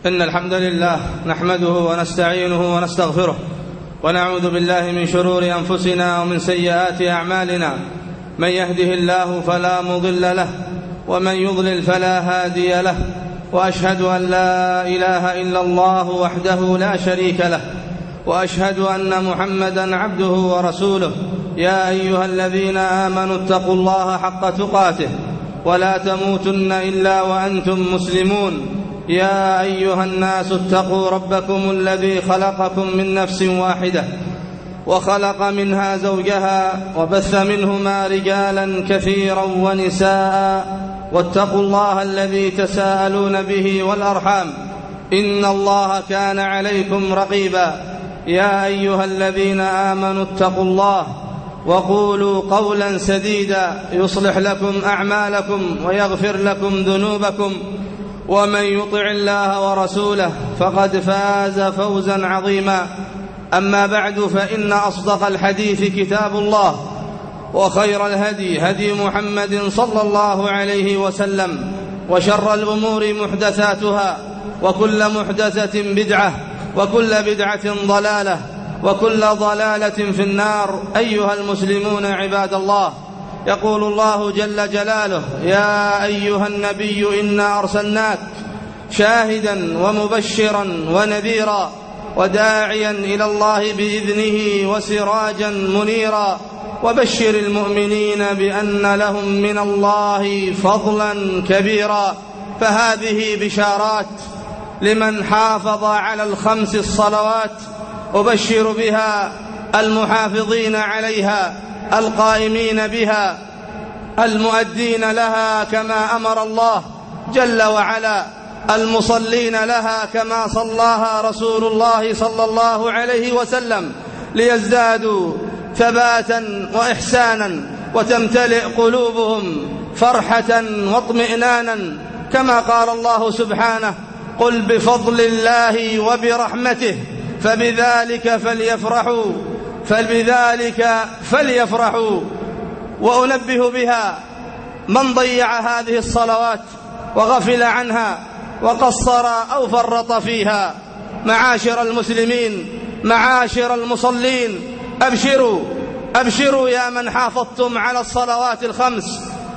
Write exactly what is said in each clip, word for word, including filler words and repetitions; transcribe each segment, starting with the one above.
إن الحمد لله نحمده ونستعينه ونستغفره ونعوذ بالله من شرور أنفسنا ومن سيئات أعمالنا. من يهده الله فلا مضل له ومن يضلل فلا هادي له، وأشهد أن لا إله إلا الله وحده لا شريك له، وأشهد أن محمدا عبده ورسوله. يا أيها الذين آمنوا اتقوا الله حق تقاته ولا تموتن إلا وأنتم مسلمون. يا أيها الناس اتقوا ربكم الذي خلقكم من نفس واحدة وخلق منها زوجها وبث منهما رجالا كثيرا ونساء، واتقوا الله الذي تساءلون به والأرحام إن الله كان عليكم رقيبا. يا أيها الذين آمنوا اتقوا الله وقولوا قولا سديدا يصلح لكم أعمالكم ويغفر لكم ذنوبكم، ومن يطع الله ورسوله فقد فاز فوزا عظيما. أما بعد، فإن أصدق الحديث كتاب الله، وخير الهدي هدي محمد صلى الله عليه وسلم، وشر الأمور محدثاتها، وكل محدثة بدعة، وكل بدعة ضلالة، وكل ضلالة في النار. أيها المسلمون عباد الله، يقول الله جل جلاله: يا أيها النبي إنا أرسلناك شاهدا ومبشرا ونذيرا وداعيا إلى الله بإذنه وسراجا منيرا، وبشر المؤمنين بأن لهم من الله فضلا كبيرا. فهذه بشارات لمن حافظ على الخمس الصلوات، أبشر بها المحافظين عليها القائمين بها المؤدين لها كما أمر الله جل وعلا، المصلين لها كما صلاها رسول الله صلى الله عليه وسلم، ليزدادوا ثباتا وإحسانا وتمتلئ قلوبهم فرحة واطمئنانا، كما قال الله سبحانه: قل بفضل الله وبرحمته فبذلك فليفرحوا فبذلك فليفرحوا. وأنبه بها من ضيع هذه الصلوات وغفل عنها وقصر أو فرط فيها. معاشر المسلمين، معاشر المصلين، أبشروا أبشروا يا من حافظتم على الصلوات الخمس،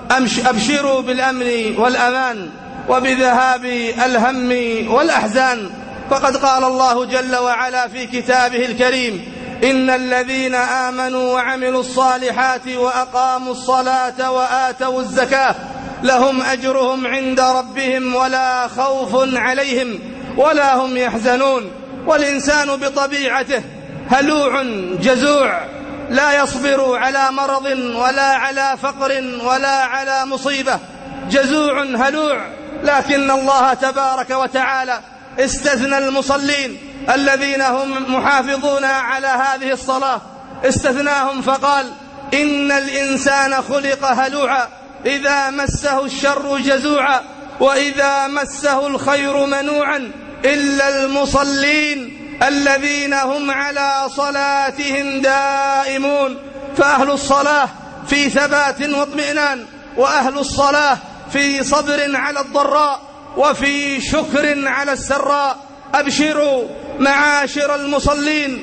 أبشروا بالأمن والأمان وبذهاب الهم والأحزان. فقد قال الله جل وعلا في كتابه الكريم: إن الذين آمنوا وعملوا الصالحات وأقاموا الصلاة وآتوا الزكاة لهم أجرهم عند ربهم ولا خوف عليهم ولا هم يحزنون. والإنسان بطبيعته هلوع جزوع، لا يصبر على مرض ولا على فقر ولا على مصيبة، جزوع هلوع. لكن الله تبارك وتعالى استثنى المصلين الذين هم محافظون على هذه الصلاة، استثناهم فقال: إن الإنسان خلق هلوعا إذا مسه الشر جزوعا وإذا مسه الخير منوعا إلا المصلين الذين هم على صلاتهم دائمون. فأهل الصلاة في ثبات واطمئنان، وأهل الصلاة في صبر على الضراء وفي شكر على السراء. أبشروا معاشر المصلين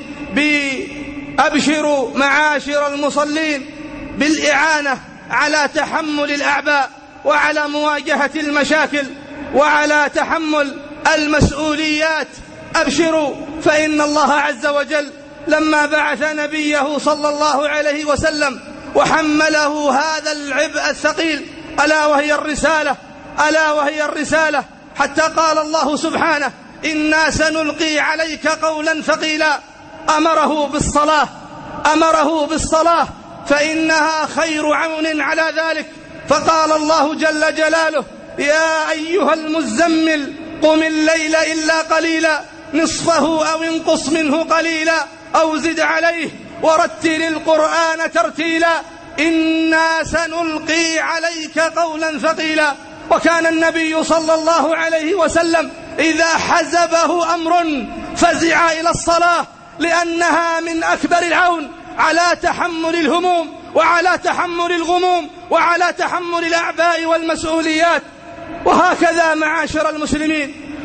أبشروا معاشر المصلين بالإعانة على تحمل الأعباء وعلى مواجهة المشاكل وعلى تحمل المسؤوليات. أبشروا، فإن الله عز وجل لما بعث نبيه صلى الله عليه وسلم وحمله هذا العبء الثقيل، ألا وهي الرسالة ألا وهي الرسالة حتى قال الله سبحانه: إنا سنلقي عليك قولا ثقيلا. أمره بالصلاة أمره بالصلاة فإنها خير عون على ذلك. فقال الله جل جلاله: يا أيها المزمل قم الليل إلا قليلا نصفه أو انقص منه قليلا أو زد عليه ورتل القرآن ترتيلا إنا سنلقي عليك قولا ثقيلا. وكان النبي صلى الله عليه وسلم إذا حزبه أمر فزع إلى الصلاة، لأنها من أكبر العون على تحمل الهموم وعلى تحمل الغموم وعلى تحمل الأعباء والمسؤوليات. وهكذا معاشر المسلمين،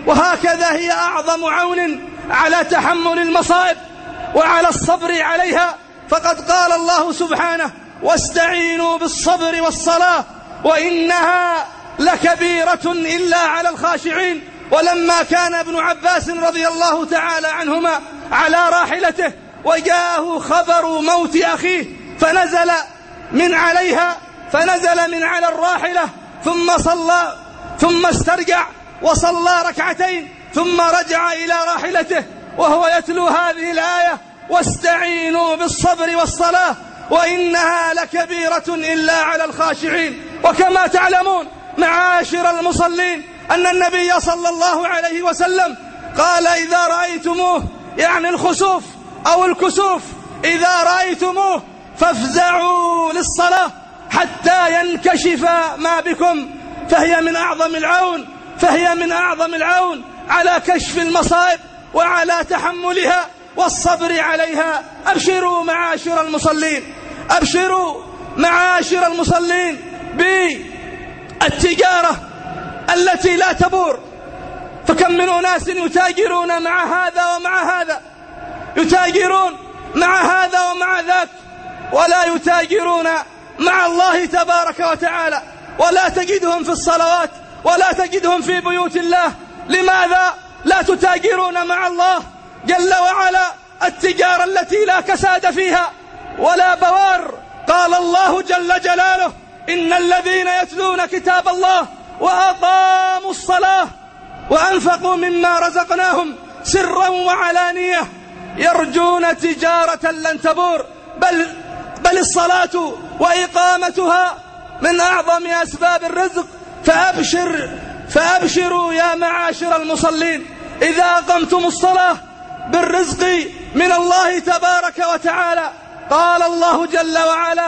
وهكذا هي أعظم عون على تحمل المصائب وعلى الصبر عليها. فقد قال الله سبحانه: واستعينوا بالصبر والصلاة وإنها لكبيرة إلا على الخاشعين. ولما كان ابن عباس رضي الله تعالى عنهما على راحلته وجاءه خبر موت أخيه فنزل من عليها فنزل من على الراحلة ثم صلى ثم استرجع وصلى ركعتين ثم رجع إلى راحلته وهو يتلو هذه الآية: واستعينوا بالصبر والصلاة وإنها لكبيرة إلا على الخاشعين. وكما تعلمون معاشر المصلين أن النبي صلى الله عليه وسلم قال: إذا رأيتموه، يعني الخسوف أو الكسوف، إذا رأيتموه فافزعوا للصلاة حتى ينكشف ما بكم، فهي من أعظم العون فهي من أعظم العون على كشف المصائب وعلى تحملها والصبر عليها. أبشروا معاشر المصلين، أبشروا معاشر المصلين بالتجارة التي لا تبور. فكم من أناس يتاجرون مع هذا ومع هذا، يتاجرون مع هذا ومع ذاك، ولا يتاجرون مع الله تبارك وتعالى، ولا تجدهم في الصلوات ولا تجدهم في بيوت الله. لماذا لا تتاجرون مع الله جل وعلا التجارة التي لا كساد فيها ولا بوار؟ قال الله جل جلاله: إن الذين يتلون كتاب الله وأقاموا الصلاة وأنفقوا مما رزقناهم سرا وعلانية يرجون تجارة لن تبور. بل, بل الصلاة وإقامتها من أعظم أسباب الرزق. فأبشر فأبشروا يا معاشر المصلين إذا أقمتم الصلاة بالرزق من الله تبارك وتعالى. قال الله جل وعلا: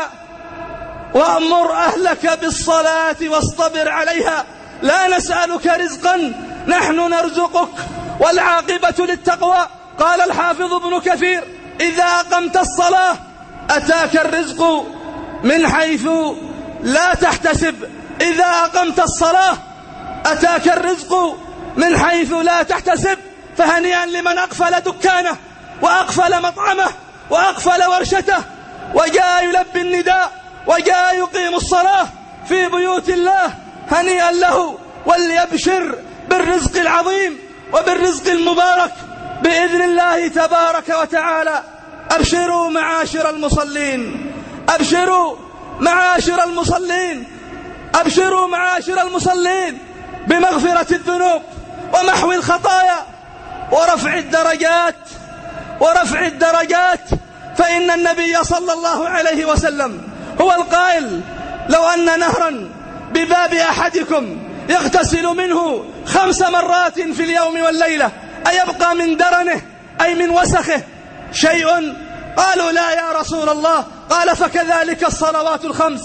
وأمر أهلك بالصلاة واصطبر عليها لا نسألك رزقا نحن نرزقك والعاقبة للتقوى. قال الحافظ ابن كثير: إذا أقمت الصلاة أتاك الرزق من حيث لا تحتسب. إذا أقمت الصلاة أتاك الرزق من حيث لا تحتسب. فهنيئا لمن أقفل دكانه وأقفل مطعمه وأقفل ورشته وجاء يلبي النداء وجاء يقيم الصلاة في بيوت الله. هنيئا له، وليبشر بالرزق العظيم وبالرزق المبارك بإذن الله تبارك وتعالى. أبشروا معاشر المصلين، أبشروا معاشر المصلين، أبشروا معاشر المصلين بمغفرة الذنوب ومحو الخطايا ورفع الدرجات ورفع الدرجات. فإن النبي صلى الله عليه وسلم هو القائل: لو أن نهرا بباب أحدكم يغتسل منه خمس مرات في اليوم والليلة أيبقى من درنه أي من وسخه شيء؟ قالوا: لا يا رسول الله. قال: فكذلك الصلوات الخمس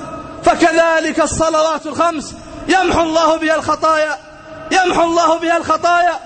فكذلك الصلوات الخمس يمحو الله بها الخطايا يمحو الله بها الخطايا.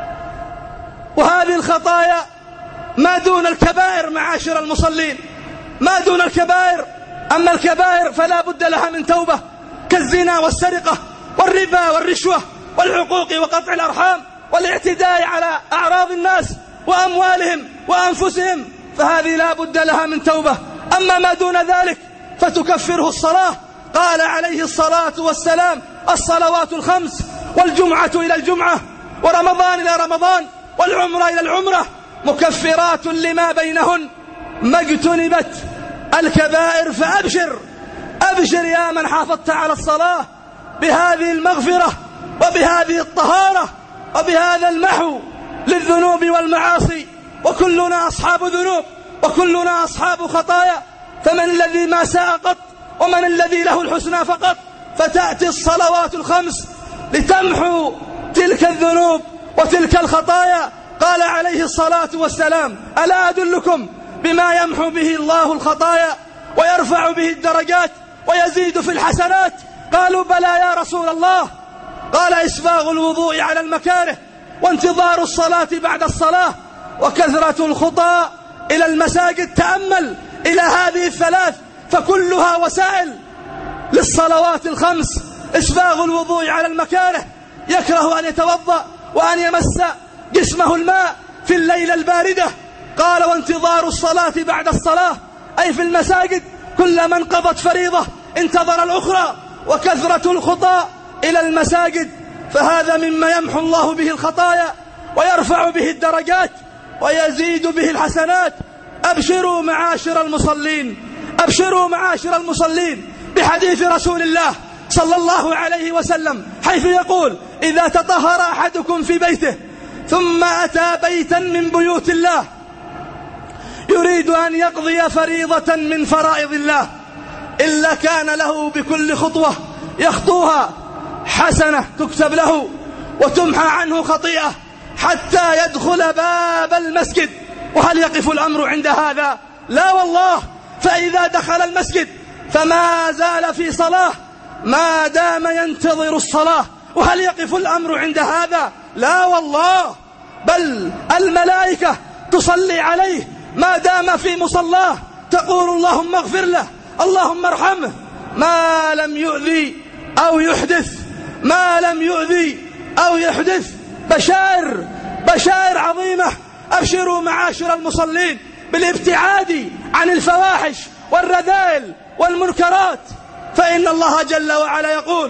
وهذه الخطايا ما دون الكبائر معاشر المصلين، ما دون الكبائر. أما الكبائر فلا بد لها من توبة، كالزنا والسرقة والربا والرشوة والعقوق وقطع الأرحام والاعتداء على أعراض الناس وأموالهم وأنفسهم، فهذه لا بد لها من توبة. أما ما دون ذلك فتكفره الصلاة. قال عليه الصلاة والسلام: الصلوات الخمس والجمعة إلى الجمعة ورمضان إلى رمضان والعمرة إلى العمرة مكفرات لما بينهن ما اجتنبت الكبائر. فأبشر أبشر يا من حافظت على الصلاة بهذه المغفرة وبهذه الطهارة وبهذا المحو للذنوب والمعاصي. وكلنا أصحاب ذنوب وكلنا أصحاب خطايا، فمن الذي ما ساء قط ومن الذي له الحسنى فقط؟ فتأتي الصلوات الخمس لتمحو تلك الذنوب وتلك الخطايا. قال عليه الصلاة والسلام: ألا أدلكم بما يمحو به الله الخطايا ويرفع به الدرجات ويزيد في الحسنات؟ قالوا: بلى يا رسول الله. قال: إسباغ الوضوء على المكاره وانتظار الصلاة بعد الصلاة وكثرة الخطى إلى المساجد. تأمل إلى هذه الثلاث فكلها وسائل للصلوات الخمس. إسباغ الوضوء على المكاره، يكره أن يتوضأ وأن يمس جسمه الماء في الليلة الباردة. قال وانتظار الصلاة بعد الصلاة، أي في المساجد كلما انقضت فريضة انتظر الأخرى، وكثرة الخطى إلى المساجد فهذا مما يمحو الله به الخطايا ويرفع به الدرجات ويزيد به الحسنات. أبشروا معاشر المصلين، أبشروا معاشر المصلين بحديث رسول الله صلى الله عليه وسلم حيث يقول إذا تطهر أحدكم في بيته ثم أتى بيتا من بيوت الله يريد أن يقضي فريضة من فرائض الله إلا كان له بكل خطوة يخطوها حسنة تكتب له وتمحى عنه خطيئة حتى يدخل باب المسجد. وهل يقف الأمر عند هذا؟ لا والله، فإذا دخل المسجد فما زال في صلاة ما دام ينتظر الصلاة. وهل يقف الأمر عند هذا؟ لا والله، بل الملائكة تصلي عليه ما دام في مصلاه، تقول اللهم اغفر له، اللهم ارحمه، ما لم يؤذي أو يحدث، ما لم يؤذي أو يحدث. بشائر بشائر عظيمة. أبشروا معاشر المصلين بالابتعاد عن الفواحش والرذائل والمنكرات، فإن الله جل وعلا يقول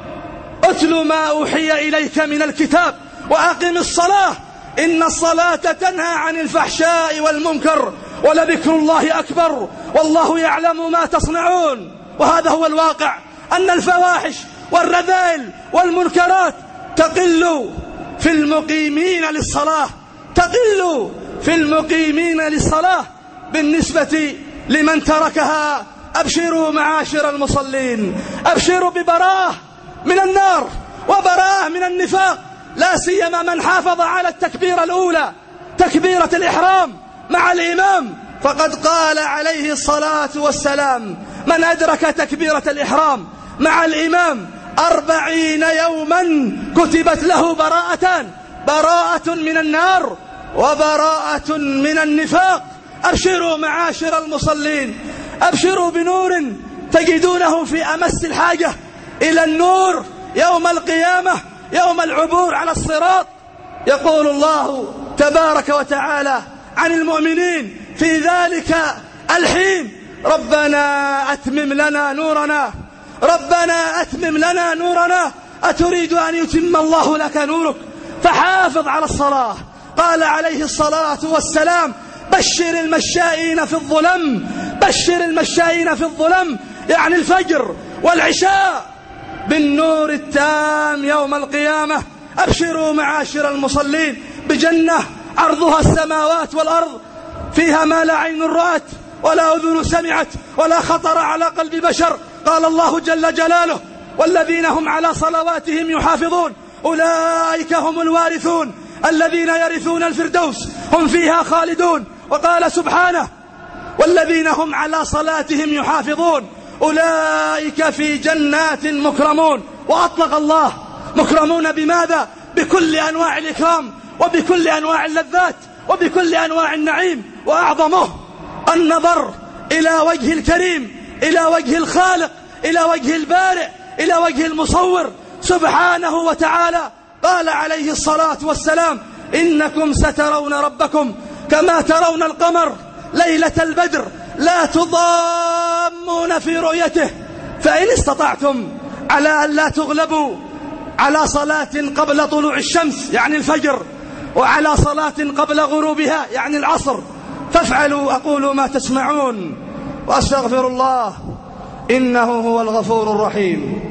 اتل ما أوحي إليك من الكتاب وأقم الصلاة إن الصلاة تنهى عن الفحشاء والمنكر ولذكر الله أكبر والله يعلم ما تصنعون. وهذا هو الواقع، أن الفواحش والرذائل والمنكرات تقل في المقيمين للصلاة، تقل في المقيمين للصلاة بالنسبة لمن تركها. أبشروا معاشر المصلين، أبشروا ببراءة من النار وبراءة من النفاق، لا سيما من حافظ على التكبيرة الأولى تكبيرة الإحرام مع الإمام، فقد قال عليه الصلاة والسلام من أدرك تكبيرة الإحرام مع الإمام أربعين يوما كتبت له براءتان، براءة من النار وبراءة من النفاق. أبشروا معاشر المصلين، أبشروا بنور تجدونه في أمس الحاجة إلى النور يوم القيامة، يوم العبور على الصراط. يقول الله تبارك وتعالى عن المؤمنين في ذلك الحين ربنا أتمم لنا نورنا، ربنا أتمم لنا نورنا، أتريد أن يتم الله لك نورك فحافظ على الصلاة. قال عليه الصلاة والسلام بشر المشائين في الظلم، بشر المشائين في الظلم يعني الفجر والعشاء بالنور التام يوم القيامة. أبشروا معاشر المصلين بجنة عرضها السماوات والأرض فيها ما لا عين رأت ولا أذن سمعت ولا خطر على قلب بشر. قال الله جل جلاله والذين هم على صلواتهم يحافظون أولئك هم الوارثون الذين يرثون الفردوس هم فيها خالدون. وقال سبحانه والذين هم على صلاتهم يحافظون أولئك في جنات مكرمون. وأطلق الله مكرمون بماذا؟ بكل أنواع الإكرام وبكل أنواع اللذات وبكل أنواع النعيم، وأعظمه النظر إلى وجه الكريم، إلى وجه الخالق، إلى وجه البارئ، إلى وجه المصور سبحانه وتعالى. قال عليه الصلاة والسلام إنكم سترون ربكم كما ترون القمر ليلة البدر لا تضامون في رؤيته، فإن استطعتم على أن لا تغلبوا على صلاة قبل طلوع الشمس يعني الفجر وعلى صلاة قبل غروبها يعني العصر فافعلوا. أقول ما تسمعون وأستغفر الله إنه هو الغفور الرحيم.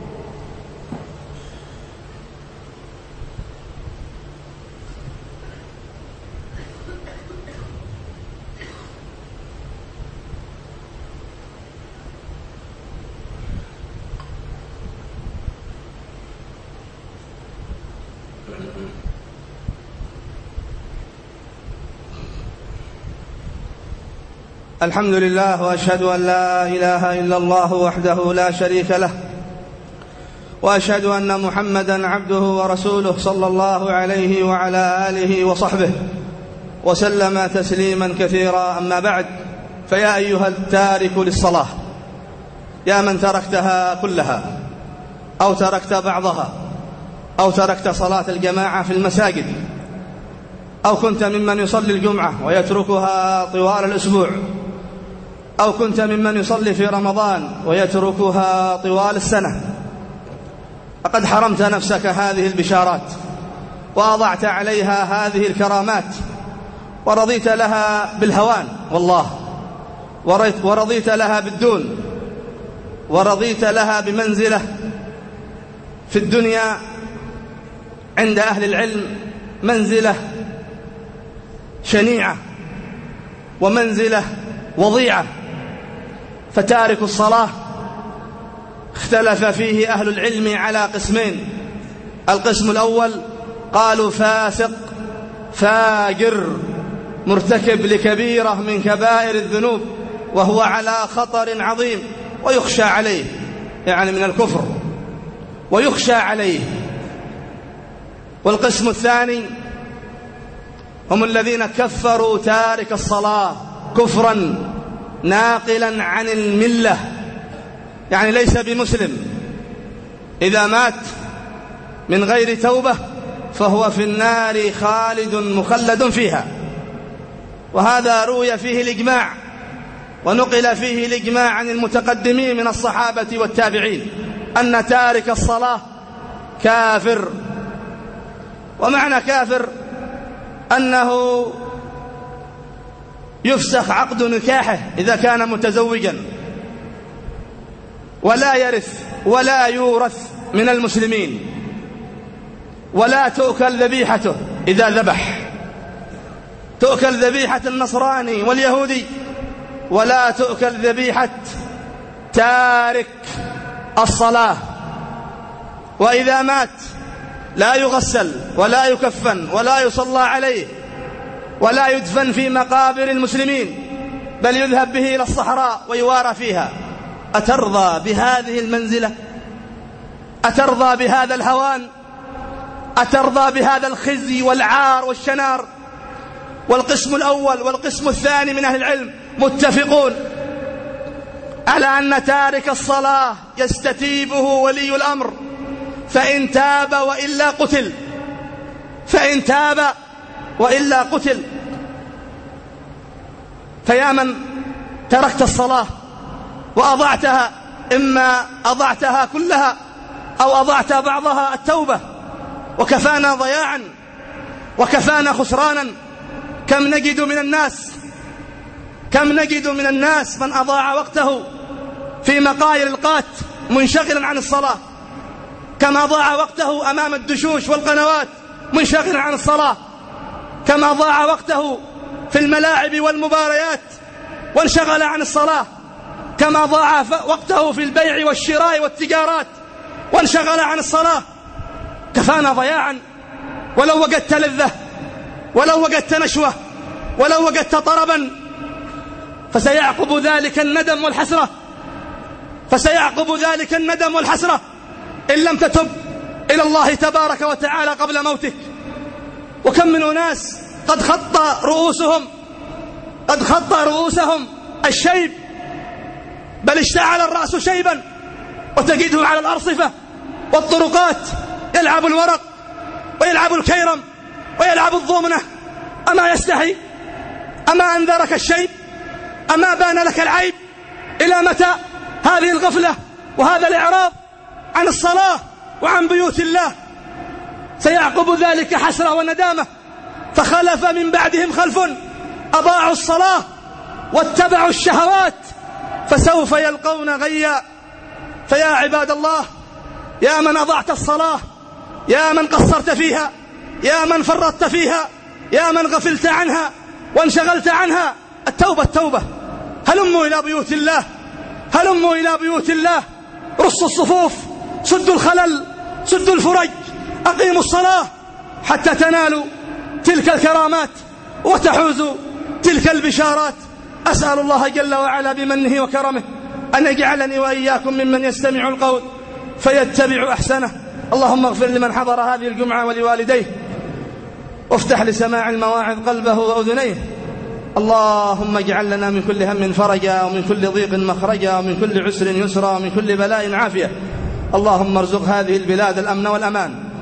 الحمد لله وأشهد أن لا إله إلا الله وحده لا شريك له، وأشهد أن محمدا عبده ورسوله صلى الله عليه وعلى آله وصحبه وسلم تسليما كثيرا. أما بعد، فيا أيها التارك للصلاة، يا من تركتها كلها أو تركت بعضها أو تركت صلاة الجماعة في المساجد، أو كنت ممن يصلي الجمعة ويتركها طوال الأسبوع، أو كنت ممن يصلي في رمضان ويتركها طوال السنة، فقد حرمت نفسك هذه البشارات وأضعت عليها هذه الكرامات، ورضيت لها بالهوان والله، ورضيت لها بالدون، ورضيت لها بمنزلة في الدنيا عند أهل العلم، منزلة شنيعة ومنزلة وضيعة. فتارك الصلاة اختلف فيه أهل العلم على قسمين: القسم الأول قالوا فاسق فاجر مرتكب لكبيرة من كبائر الذنوب، وهو على خطر عظيم ويخشى عليه، يعني من الكفر ويخشى عليه. والقسم الثاني هم الذين كفروا تارك الصلاة كفرا ناقلا عن الملة، يعني ليس بمسلم، إذا مات من غير توبة فهو في النار خالد مخلد فيها. وهذا روي فيه الإجماع، ونقل فيه الإجماع عن المتقدمين من الصحابة والتابعين أن تارك الصلاة كافر. ومعنى كافر أنه يفسخ عقد نكاحه إذا كان متزوجا، ولا يرث ولا يورث من المسلمين، ولا تؤكل ذبيحته إذا ذبح، تؤكل ذبيحة النصراني واليهودي، ولا تؤكل ذبيحة تارك الصلاة. وإذا مات لا يغسل ولا يكفن ولا يصلى عليه ولا يدفن في مقابر المسلمين، بل يذهب به إلى الصحراء ويوارى فيها. أترضى بهذه المنزلة؟ أترضى بهذا الهوان؟ أترضى بهذا الخزي والعار والشنار؟ والقسم الأول والقسم الثاني من أهل العلم متفقون على أن تارك الصلاة يستتيبه ولي الأمر، فإن تاب وإلا قتل، فإن تاب وإلا قتل. فيا من تركت الصلاة وأضعتها، إما أضعتها كلها أو أضعت بعضها، التوبة، وكفانا ضياعا وكفانا خسرانا. كم نجد من الناس كم نجد من الناس من أضاع وقته في مقاير القات منشغلا عن الصلاة، كما ضاع وقته أمام الدشوش والقنوات منشغلا عن الصلاة، كما ضاع وقته في الملاعب والمباريات وانشغل عن الصلاة، كما ضاع وقته في البيع والشراء والتجارات وانشغل عن الصلاة. كفانا ضياعا. ولو وجدت لذة، ولو وجدت نشوة، ولو وجدت طربا، فسيعقب ذلك الندم والحسرة، فسيعقب ذلك الندم والحسرة إن لم تتب إلى الله تبارك وتعالى قبل موتك. وكم من أناس قد خط رؤوسهم قد خط رؤوسهم الشيب، بل اشتعل الرأس شيبا، وتجده على الأرصفة والطرقات يلعب الورق ويلعب الكيرم ويلعب الضمنة. أما يستحي؟ أما أنذرك الشيب؟ أما بان لك العيب؟ إلى متى هذه الغفلة وهذا الإعراض عن الصلاة وعن بيوت الله؟ سيعقب ذلك حسرة وندامة. فخلف من بعدهم خلف أضاعوا الصلاة واتبعوا الشهوات فسوف يلقون غيا. فيا عباد الله، يا من أضعت الصلاة، يا من قصرت فيها، يا من فرطت فيها، يا من غفلت عنها وانشغلت عنها، التوبة التوبة. هلموا إلى بيوت الله، هلموا إلى بيوت الله، رصوا الصفوف، سدوا الخلل، سدوا الفرج، أقيموا الصلاة حتى تنالوا تلك الكرامات وتحوزوا تلك البشارات. أسأل الله جل وعلا بمنه وكرمه أن يجعلني وإياكم ممن يستمع القول فيتبع أحسنه. اللهم اغفر لمن حضر هذه الجمعة ولوالديه، وافتح لسماع المواعظ قلبه وأذنيه. اللهم اجعل لنا من كل هم فرجا، ومن كل ضيق مخرجا، ومن كل عسر يسرا، ومن كل بلاء عافية. اللهم ارزق هذه البلاد الأمن والأمان،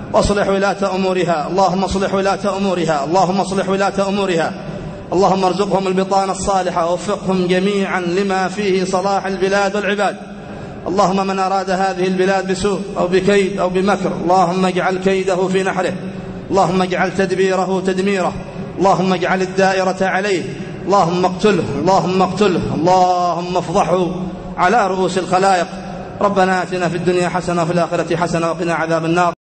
واصلح ولاة أمورها، اللهم اصلح ولاة أمورها، اللهم اصلح ولاة أمورها، اللهم ارزقهم البطانة الصالحة ووفقهم جميعا لما فيه صلاح البلاد والعباد. اللهم من أراد هذه البلاد بسوء أو بكيد أو بمكر اللهم اجعل كيده في نحره، اللهم اجعل تدبيره تدميره، اللهم اجعل الدائرة عليه، اللهم اقتله، اللهم اقتله، اللهم افضحه على رؤوس الخلائق. ربنا آتنا في الدنيا حسنة وفي الآخرة حسنة وقنا عذاب النار.